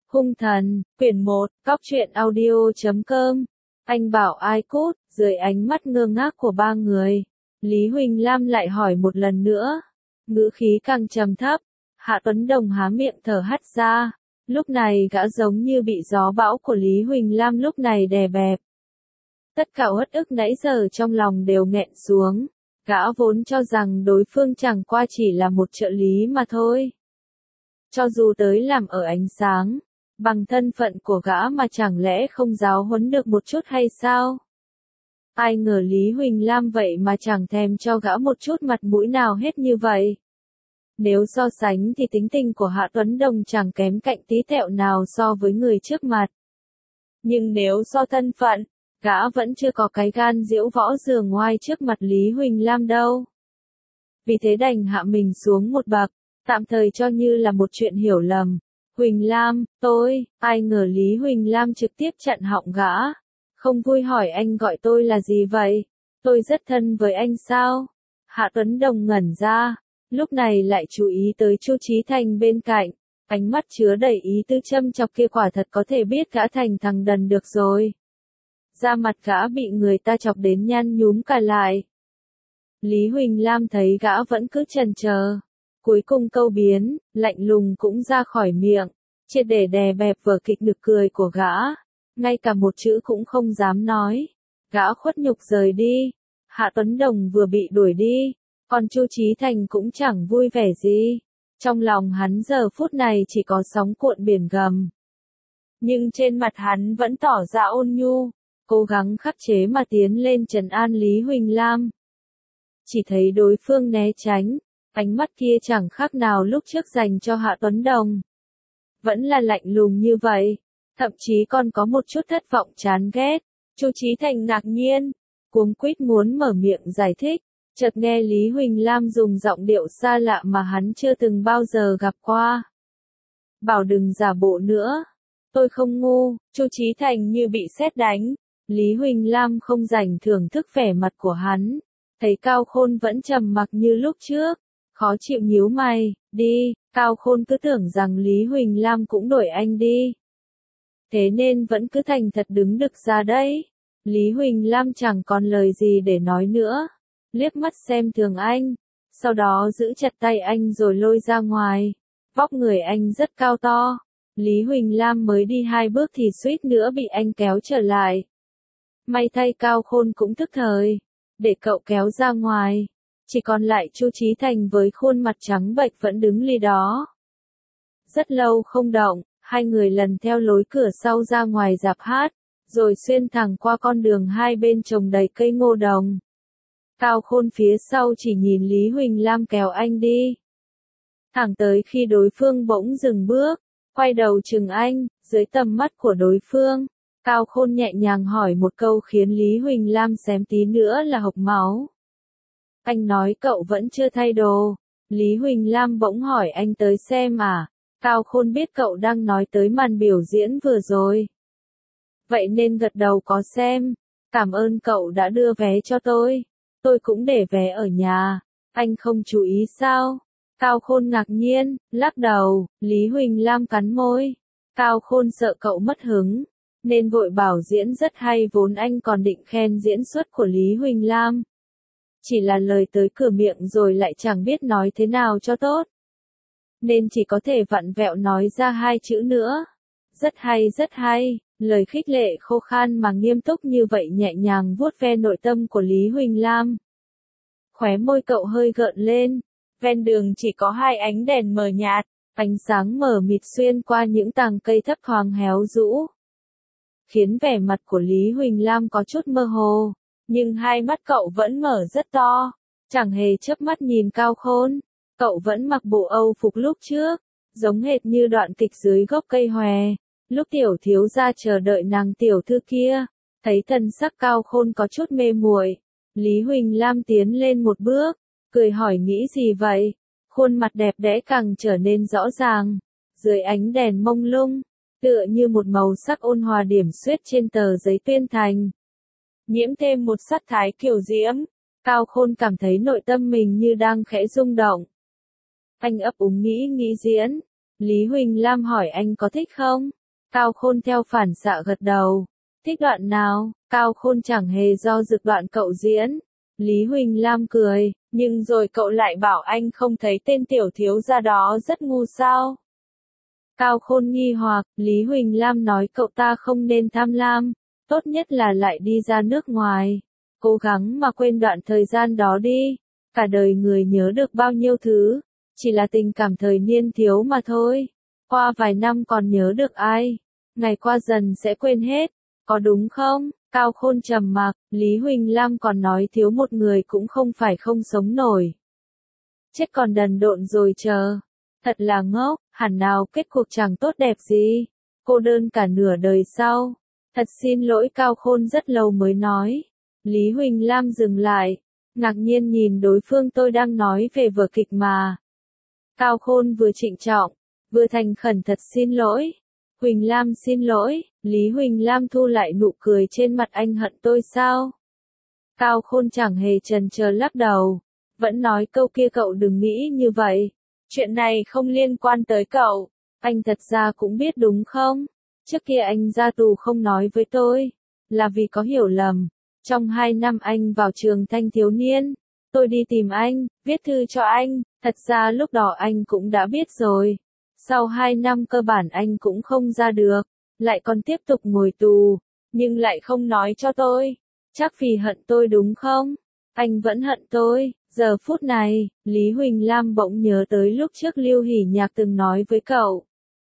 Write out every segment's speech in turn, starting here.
Hung thần, quyển 1, Cóc truyện audio.com. Anh bảo ai cút, dưới ánh mắt ngơ ngác của ba người. Lý Huỳnh Lam lại hỏi một lần nữa. Ngữ khí càng trầm thấp. Hạ Tuấn Đồng há miệng thở hắt ra. Lúc này gã giống như bị gió bão của Lý Huỳnh Lam lúc này đè bẹp. Tất cả uất ức nãy giờ trong lòng đều nghẹn xuống. Gã vốn cho rằng đối phương chẳng qua chỉ là một trợ lý mà thôi. Cho dù tới làm ở ánh sáng, bằng thân phận của gã mà chẳng lẽ không giáo huấn được một chút hay sao? Ai ngờ Lý Huỳnh Lam vậy mà chẳng thèm cho gã một chút mặt mũi nào hết như vậy. Nếu so sánh thì tính tình của Hạ Tuấn Đồng chẳng kém cạnh tí tẹo nào so với người trước mặt. Nhưng nếu so thân phận, gã vẫn chưa có cái gan diễu võ giường ngoai trước mặt Lý Huỳnh Lam đâu. Vì thế đành hạ mình xuống một bậc, tạm thời cho như là một chuyện hiểu lầm. Huỳnh Lam, ai ngờ Lý Huỳnh Lam trực tiếp chặn họng gã. Không vui hỏi anh gọi tôi là gì vậy? Tôi rất thân với anh sao? Hạ Tuấn Đồng ngẩn ra, lúc này lại chú ý tới Chu Chí Thành bên cạnh. Ánh mắt chứa đầy ý tư châm chọc kia quả thật có thể biết gã thành thằng đần được rồi. Da mặt gã bị người ta chọc đến nhăn nhúm cả lại. Lý Huỳnh Lam thấy gã vẫn cứ chần chờ. Cuối cùng câu biến, lạnh lùng cũng ra khỏi miệng, triệt để đè bẹp vở kịch nực cười của gã. Ngay cả một chữ cũng không dám nói. Gã khuất nhục rời đi. Hạ Tuấn Đồng vừa bị đuổi đi, còn Chu Chí Thành cũng chẳng vui vẻ gì. Trong lòng hắn giờ phút này chỉ có sóng cuộn biển gầm. Nhưng trên mặt hắn vẫn tỏ ra ôn nhu, cố gắng khắc chế mà tiến lên trấn an Lý Huỳnh Lam. Chỉ thấy đối phương né tránh, ánh mắt kia chẳng khác nào lúc trước dành cho Hạ Tuấn Đồng. Vẫn là lạnh lùng như vậy, thậm chí còn có một chút thất vọng chán ghét. Chu Chí Thành ngạc nhiên, cuống quýt muốn mở miệng giải thích, chợt nghe Lý Huỳnh Lam dùng giọng điệu xa lạ mà hắn chưa từng bao giờ gặp qua. Bảo đừng giả bộ nữa, tôi không ngu. Chu Chí Thành như bị sét đánh. Lý Huỳnh Lam không rảnh thưởng thức vẻ mặt của hắn, thấy Cao Khôn vẫn trầm mặc như lúc trước, khó chịu nhíu mày, đi. Cao Khôn cứ tưởng rằng Lý Huỳnh Lam cũng đuổi anh đi. Thế nên vẫn cứ thành thật đứng đực ra đấy. Lý Huỳnh Lam chẳng còn lời gì để nói nữa, liếc mắt xem thường anh, sau đó giữ chặt tay anh rồi lôi ra ngoài. Vóc người anh rất cao to, Lý Huỳnh Lam mới đi 2 bước thì suýt nữa bị anh kéo trở lại. May thay Cao Khôn cũng thức thời, để cậu kéo ra ngoài. Chỉ còn lại Chu Chí Thành với khuôn mặt trắng bệch vẫn đứng lì đó. Rất lâu không động, hai người lần theo lối cửa sau ra ngoài rạp hát, rồi xuyên thẳng qua con đường hai bên trồng đầy cây ngô đồng. Cao Khôn phía sau chỉ nhìn Lý Huỳnh Lam kéo anh đi. Thẳng tới khi đối phương bỗng dừng bước, quay đầu chừng anh, dưới tầm mắt của đối phương, Cao Khôn nhẹ nhàng hỏi một câu khiến Lý Huỳnh Lam xém tí nữa là hộc máu. Anh nói cậu vẫn chưa thay đồ. Lý Huỳnh Lam bỗng hỏi anh tới xem à? Cao Khôn biết cậu đang nói tới màn biểu diễn vừa rồi. Vậy nên gật đầu có xem. Cảm ơn cậu đã đưa vé cho tôi. Tôi cũng để vé ở nhà. Anh không chú ý sao? Cao Khôn ngạc nhiên, lắc đầu. Lý Huỳnh Lam cắn môi. Cao Khôn sợ cậu mất hứng, nên vội bảo diễn rất hay, vốn anh còn định khen diễn xuất của Lý Huỳnh Lam. Chỉ là lời tới cửa miệng rồi lại chẳng biết nói thế nào cho tốt, nên chỉ có thể vặn vẹo nói ra 2 chữ nữa. Rất hay, lời khích lệ khô khan mà nghiêm túc như vậy nhẹ nhàng vuốt ve nội tâm của Lý Huỳnh Lam. Khóe môi cậu hơi gợn lên, ven đường chỉ có 2 ánh đèn mờ nhạt, ánh sáng mờ mịt xuyên qua những tàng cây thấp thoáng héo rũ, khiến vẻ mặt của Lý Huỳnh Lam có chút mơ hồ. Nhưng hai mắt cậu vẫn mở rất to, chẳng hề chớp mắt nhìn Cao Khôn. Cậu vẫn mặc bộ Âu phục lúc trước, giống hệt như đoạn kịch dưới gốc cây hòe, lúc tiểu thiếu gia chờ đợi nàng tiểu thư kia. Thấy thần sắc Cao Khôn có chút mê muội, Lý Huỳnh Lam tiến lên một bước, cười hỏi nghĩ gì vậy? Khuôn mặt đẹp đẽ càng trở nên rõ ràng, dưới ánh đèn mông lung, tựa như một màu sắc ôn hòa điểm xuyết trên tờ giấy tuyên thành, nhiễm thêm một sắc thái kiều diễm. Cao Khôn cảm thấy nội tâm mình như đang khẽ rung động. Anh ấp úng nghĩ diễn. Lý Huỳnh Lam hỏi anh có thích không? Cao Khôn theo phản xạ gật đầu. Thích đoạn nào? Cao Khôn chẳng hề do dự đoạn cậu diễn. Lý Huỳnh Lam cười, nhưng rồi cậu lại bảo anh không thấy tên tiểu thiếu gia đó rất ngu sao? Cao Khôn nghi hoặc, Lý Huỳnh Lam nói cậu ta không nên tham lam, tốt nhất là lại đi ra nước ngoài. Cố gắng mà quên đoạn thời gian đó đi, cả đời người nhớ được bao nhiêu thứ, chỉ là tình cảm thời niên thiếu mà thôi. Qua vài năm còn nhớ được ai, ngày qua dần sẽ quên hết, có đúng không? Cao Khôn trầm mặc, Lý Huỳnh Lam còn nói thiếu một người cũng không phải không sống nổi. Chết còn đần độn rồi chờ. Thật là ngốc, hẳn nào kết cuộc chẳng tốt đẹp gì. Cô đơn cả nửa đời sau. Thật xin lỗi Cao Khôn rất lâu mới nói. Lý Huỳnh Lam dừng lại, ngạc nhiên nhìn đối phương tôi đang nói về vở kịch mà. Cao Khôn vừa trịnh trọng, vừa thành khẩn thật xin lỗi. Huỳnh Lam xin lỗi, Lý Huỳnh Lam thu lại nụ cười trên mặt anh hận tôi sao? Cao Khôn chẳng hề chần chờ lắc đầu, vẫn nói câu kia cậu đừng nghĩ như vậy. Chuyện này không liên quan tới cậu, anh thật ra cũng biết đúng không? Trước kia anh ra tù không nói với tôi, là vì có hiểu lầm. Trong 2 năm anh vào trường thanh thiếu niên, tôi đi tìm anh, viết thư cho anh, thật ra lúc đó anh cũng đã biết rồi. Sau 2 năm cơ bản anh cũng không ra được, lại còn tiếp tục ngồi tù, nhưng lại không nói cho tôi. Chắc vì hận tôi đúng không? Anh vẫn hận tôi. Giờ phút này, Lý Huỳnh Lam bỗng nhớ tới lúc trước Lưu Hỷ Nhạc từng nói với cậu.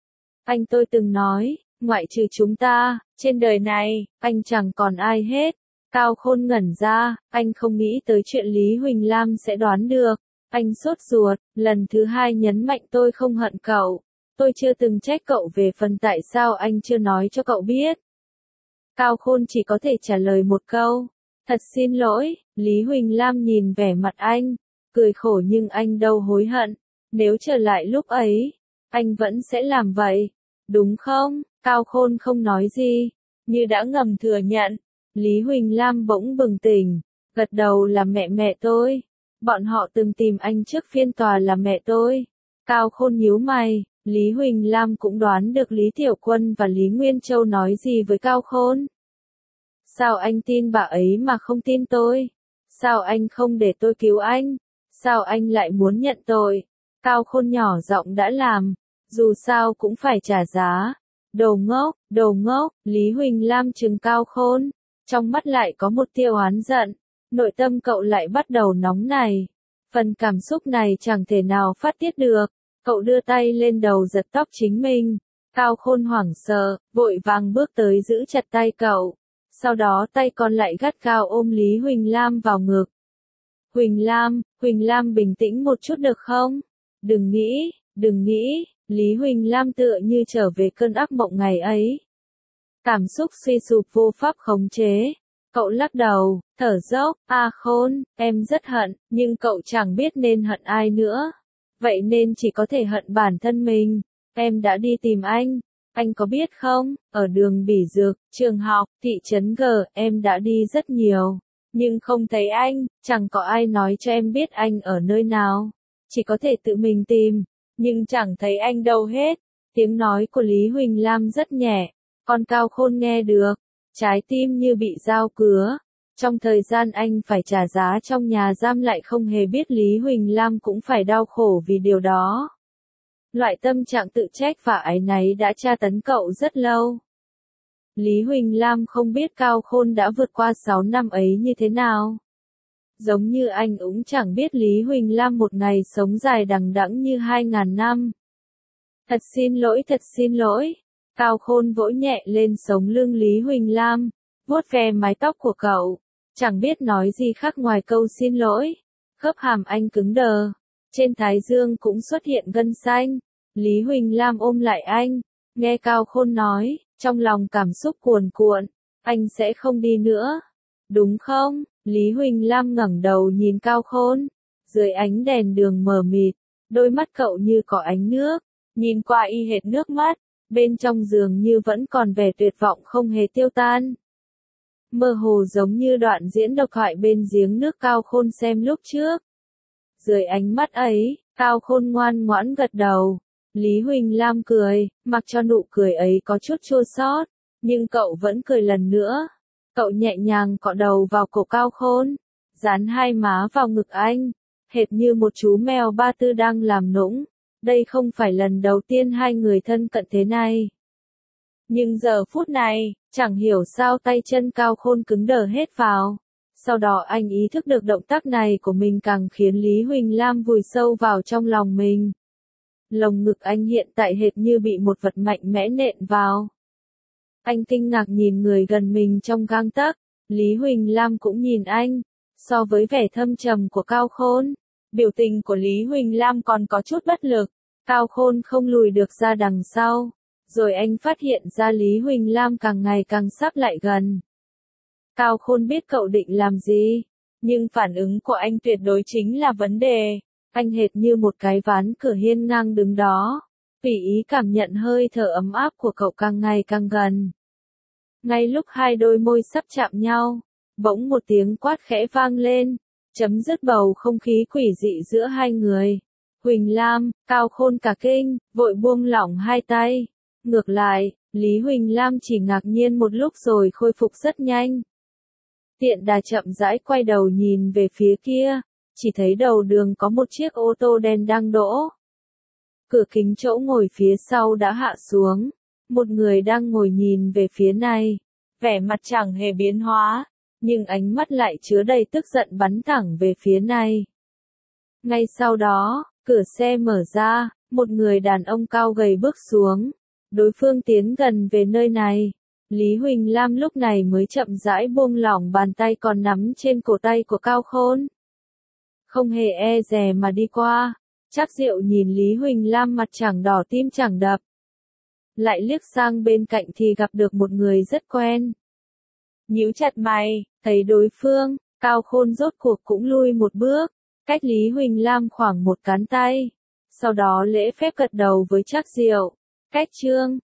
Tôi từng nói, ngoại trừ chúng ta, trên đời này, anh chẳng còn ai hết. Cao Khôn ngẩn ra, anh không nghĩ tới chuyện Lý Huỳnh Lam sẽ đoán được. Anh sốt ruột, lần thứ 2 nhấn mạnh tôi không hận cậu. Tôi chưa từng trách cậu về phần tại sao anh chưa nói cho cậu biết. Cao Khôn chỉ có thể trả lời một câu. Thật xin lỗi, Lý Huỳnh Lam nhìn vẻ mặt anh, cười khổ nhưng anh đâu hối hận. Nếu trở lại lúc ấy, anh vẫn sẽ làm vậy. Đúng không? Cao Khôn không nói gì, như đã ngầm thừa nhận. Lý Huỳnh Lam bỗng bừng tỉnh, gật đầu là mẹ tôi. Bọn họ từng tìm anh trước phiên tòa là mẹ tôi. Cao Khôn nhíu mày, Lý Huỳnh Lam cũng đoán được Lý Tiểu Quân và Lý Nguyên Châu nói gì với Cao Khôn. Sao anh tin bà ấy mà không tin tôi? Sao anh không để tôi cứu anh? Sao anh lại muốn nhận tội? Cao Khôn nhỏ giọng đã làm, dù sao cũng phải trả giá. Đồ ngốc, Lý Huỳnh Lam trừng Cao Khôn, trong mắt lại có một tia oán giận, nội tâm cậu lại bắt đầu nóng này. Phần cảm xúc này chẳng thể nào phát tiết được, cậu đưa tay lên đầu giật tóc chính mình. Cao Khôn hoảng sợ, vội vàng bước tới giữ chặt tay cậu. Sau đó tay còn lại gắt gao ôm Lý Huỳnh Lam vào ngực. Huỳnh Lam bình tĩnh một chút được không? Đừng nghĩ, Lý Huỳnh Lam tựa như trở về cơn ác mộng ngày ấy. Cảm xúc suy sụp vô pháp khống chế. Cậu lắc đầu, thở dốc, Khôn, em rất hận, nhưng cậu chẳng biết nên hận ai nữa. Vậy nên chỉ có thể hận bản thân mình. Em đã đi tìm anh có biết không, ở đường Bỉ Dược, trường học, thị trấn G, em đã đi rất nhiều. Nhưng không thấy anh, chẳng có ai nói cho em biết anh ở nơi nào. Chỉ có thể tự mình tìm, nhưng chẳng thấy anh đâu hết. Tiếng nói của Lý Huỳnh Lam rất nhẹ, còn Cao Khôn nghe được. Trái tim như bị dao cứa. Trong thời gian anh phải trả giá trong nhà giam lại không hề biết Lý Huỳnh Lam cũng phải đau khổ vì điều đó. Loại tâm trạng tự trách và áy náy đã tra tấn cậu rất lâu. Lý Huỳnh Lam không biết Cao Khôn đã vượt qua 6 năm ấy như thế nào. Giống như anh cũng chẳng biết Lý Huỳnh Lam một ngày sống dài đằng đẵng như 2000 năm. Thật xin lỗi. Cao Khôn vỗ nhẹ lên sống lưng Lý Huỳnh Lam, vuốt ve mái tóc của cậu. Chẳng biết nói gì khác ngoài câu xin lỗi. Khớp hàm anh cứng đờ. Trên thái dương cũng xuất hiện gân xanh. Lý Huỳnh Lam ôm lại anh. Nghe Cao Khôn nói, trong lòng cảm xúc cuồn cuộn. Anh sẽ không đi nữa. Đúng không? Lý Huỳnh Lam ngẩng đầu nhìn Cao Khôn. Dưới ánh đèn đường mờ mịt, đôi mắt cậu như có ánh nước. Nhìn qua y hệt nước mắt. Bên trong giường như vẫn còn vẻ tuyệt vọng không hề tiêu tan. Mơ hồ giống như đoạn diễn độc thoại bên giếng nước Cao Khôn xem lúc trước. Dưới ánh mắt ấy, Cao Khôn ngoan ngoãn gật đầu. Lý Huỳnh Lam cười, mặc cho nụ cười ấy có chút chua xót, nhưng cậu vẫn cười lần nữa. Cậu nhẹ nhàng cọ đầu vào cổ Cao Khôn, dán hai má vào ngực anh, hệt như một chú mèo ba tư đang làm nũng. Đây không phải lần đầu tiên hai người thân cận thế này. Nhưng giờ phút này, chẳng hiểu sao tay chân Cao Khôn cứng đờ hết vào. Sau đó anh ý thức được động tác này của mình càng khiến Lý Huỳnh Lam vùi sâu vào trong lòng mình. Lồng ngực anh hiện tại hệt như bị một vật mạnh mẽ nện vào. Anh kinh ngạc nhìn người gần mình trong gang tấc, Lý Huỳnh Lam cũng nhìn anh. So với vẻ thâm trầm của Cao Khôn, biểu tình của Lý Huỳnh Lam còn có chút bất lực. Cao Khôn không lùi được ra đằng sau. Rồi anh phát hiện ra Lý Huỳnh Lam càng ngày càng sắp lại gần. Cao Khôn biết cậu định làm gì, nhưng phản ứng của anh tuyệt đối chính là vấn đề. Anh hệt như một cái ván cửa hiên ngang đứng đó, tùy ý cảm nhận hơi thở ấm áp của cậu càng ngày càng gần. Ngay lúc hai đôi môi sắp chạm nhau, bỗng một tiếng quát khẽ vang lên, chấm dứt bầu không khí quỷ dị giữa hai người. Huỳnh Lam, Cao Khôn cả kinh, vội buông lỏng hai tay. Ngược lại, Lý Huỳnh Lam chỉ ngạc nhiên một lúc rồi khôi phục rất nhanh. Tiện đà chậm rãi quay đầu nhìn về phía kia, chỉ thấy đầu đường có một chiếc ô tô đen đang đỗ. Cửa kính chỗ ngồi phía sau đã hạ xuống, một người đang ngồi nhìn về phía này, vẻ mặt chẳng hề biến hóa, nhưng ánh mắt lại chứa đầy tức giận bắn thẳng về phía này. Ngay sau đó, cửa xe mở ra, một người đàn ông cao gầy bước xuống, đối phương tiến gần về nơi này. Lý Huỳnh Lam lúc này mới chậm rãi buông lỏng bàn tay còn nắm trên cổ tay của Cao Khôn. Không hề e dè mà đi qua, Trác Diệu nhìn Lý Huỳnh Lam mặt chẳng đỏ tim chẳng đập. Lại liếc sang bên cạnh thì gặp được một người rất quen. Nhíu chặt mày, thấy đối phương, Cao Khôn rốt cuộc cũng lui một bước, cách Lý Huỳnh Lam khoảng một cán tay. Sau đó lễ phép gật đầu với Trác Diệu. Cách chương